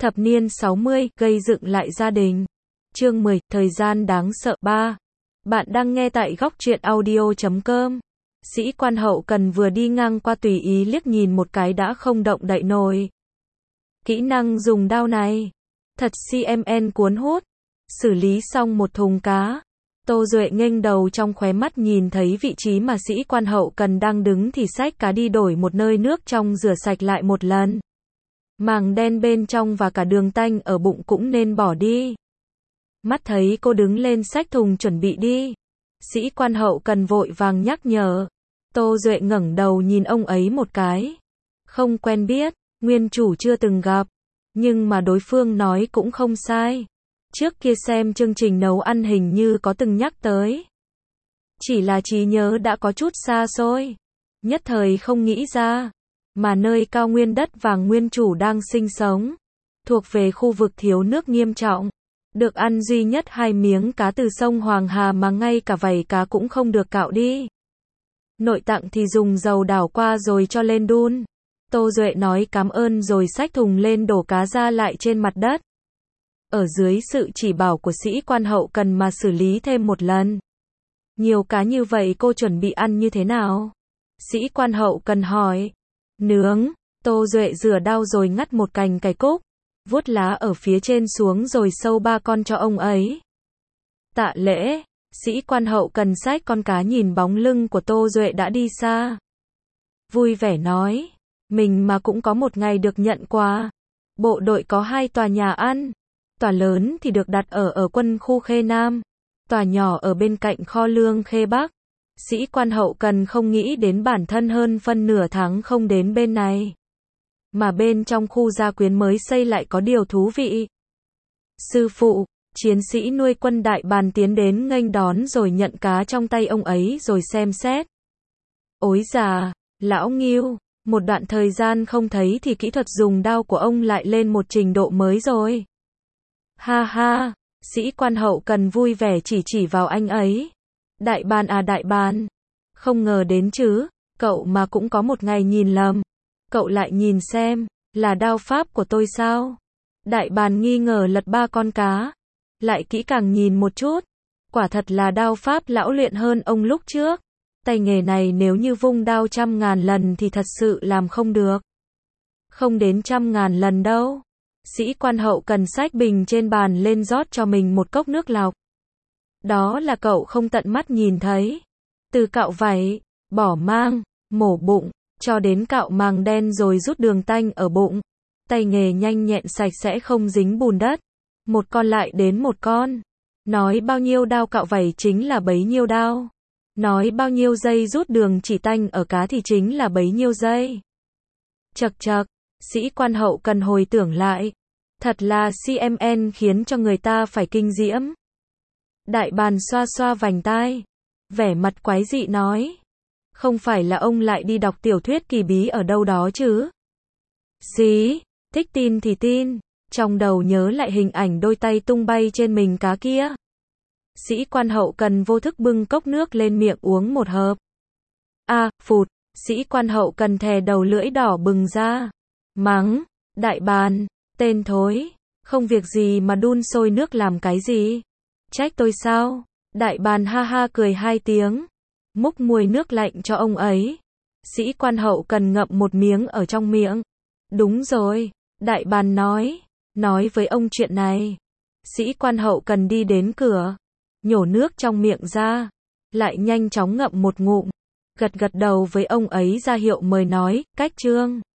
Thập niên 60, gây dựng lại gia đình. Chương 10, thời gian đáng sợ 3. Bạn đang nghe tại góc truyện audio.com. Sĩ quan hậu cần vừa đi ngang qua tùy ý liếc nhìn một cái đã không động đậy nổi. Kỹ năng dùng dao này thật CMN cuốn hút. Xử lý xong một thùng cá, Tô Duệ nghênh đầu trong khóe mắt nhìn thấy vị trí mà sĩ quan hậu cần đang đứng thì xách cá đi đổi một nơi nước trong rửa sạch lại một lần. Màng đen bên trong và cả đường tanh ở bụng cũng nên bỏ đi. Mắt thấy cô đứng lên xách thùng chuẩn bị đi, sĩ quan hậu cần vội vàng nhắc nhở. Tô Duệ ngẩng đầu nhìn ông ấy một cái. Không quen biết, nguyên chủ chưa từng gặp, nhưng mà đối phương nói cũng không sai. Trước kia xem chương trình nấu ăn hình như có từng nhắc tới. Chỉ là trí nhớ đã có chút xa xôi, nhất thời không nghĩ ra. Mà nơi cao nguyên đất vàng nguyên chủ đang sinh sống, thuộc về khu vực thiếu nước nghiêm trọng. Được ăn duy nhất 2 miếng cá từ sông Hoàng Hà mà ngay cả vảy cá cũng không được cạo đi. Nội tạng thì dùng dầu đảo qua rồi cho lên đun. Tô Duệ nói cảm ơn rồi xách thùng lên đổ cá ra lại trên mặt đất. Ở dưới sự chỉ bảo của sĩ quan hậu cần mà xử lý thêm một lần. Nhiều cá như vậy cô chuẩn bị ăn như thế nào? Sĩ quan hậu cần hỏi. Nướng. Tô Duệ rửa dao rồi ngắt một cành cải cúc, vuốt lá ở phía trên xuống rồi sâu 3 con cho ông ấy. Tạ lễ. Sĩ quan hậu cần xách con cá nhìn bóng lưng của Tô Duệ đã đi xa. Vui vẻ nói. Mình mà cũng có một ngày được nhận quà. Bộ đội có 2 tòa nhà ăn. Tòa lớn thì được đặt ở quân khu Khê Nam. Tòa nhỏ ở bên cạnh kho lương Khê Bắc. Sĩ quan hậu cần không nghĩ đến bản thân hơn phân nửa tháng không đến bên này. Mà bên trong khu gia quyến mới xây lại có điều thú vị. Sư phụ, chiến sĩ nuôi quân đại bàn tiến đến nghênh đón rồi nhận cá trong tay ông ấy rồi xem xét. Ối già, lão Nghiêu, một đoạn thời gian không thấy thì kỹ thuật dùng dao của ông lại lên một trình độ mới rồi. Ha ha, sĩ quan hậu cần vui vẻ chỉ vào anh ấy. Đại bàn à đại bàn, không ngờ đến chứ, cậu mà cũng có một ngày nhìn lầm. Cậu lại nhìn xem, là đao pháp của tôi sao? Đại bàn nghi ngờ lật 3 con cá, lại kỹ càng nhìn một chút. Quả thật là đao pháp lão luyện hơn ông lúc trước. Tay nghề này nếu như vung đao 100.000 lần thì thật sự làm không được. Không đến 100.000 lần đâu. Sĩ quan hậu cần xách bình trên bàn lên rót cho mình một cốc nước lọc. Đó là cậu không tận mắt nhìn thấy. Từ cạo vảy, bỏ mang, mổ bụng, cho đến cạo màng đen rồi rút đường tanh ở bụng. Tay nghề nhanh nhẹn sạch sẽ không dính bùn đất. Một con lại đến một con. Nói bao nhiêu đao cạo vảy chính là bấy nhiêu đao. Nói bao nhiêu giây rút đường chỉ tanh ở cá thì chính là bấy nhiêu giây. Chậc chậc, sĩ quan hậu cần hồi tưởng lại. Thật là CMN khiến cho người ta phải kinh diễm. Đại bàn xoa xoa vành tai, vẻ mặt quái dị nói. Không phải là ông lại đi đọc tiểu thuyết kỳ bí ở đâu đó chứ? Xí, thích tin thì tin, trong đầu nhớ lại hình ảnh đôi tay tung bay trên mình cá kia. Sĩ quan hậu cần vô thức bưng cốc nước lên miệng uống một hớp. Phụt, sĩ quan hậu cần thè đầu lưỡi đỏ bừng ra. Mắng, đại bàn, tên thối, không việc gì mà đun sôi nước làm cái gì? Trách tôi sao? Đại bàn ha ha cười 2 tiếng, múc muôi nước lạnh cho ông ấy. Sĩ quan hậu cần ngậm một miếng ở trong miệng. Đúng rồi, đại bàn nói với ông chuyện này. Sĩ quan hậu cần đi đến cửa, nhổ nước trong miệng ra, lại nhanh chóng ngậm một ngụm, gật đầu với ông ấy ra hiệu mời nói, cách chương.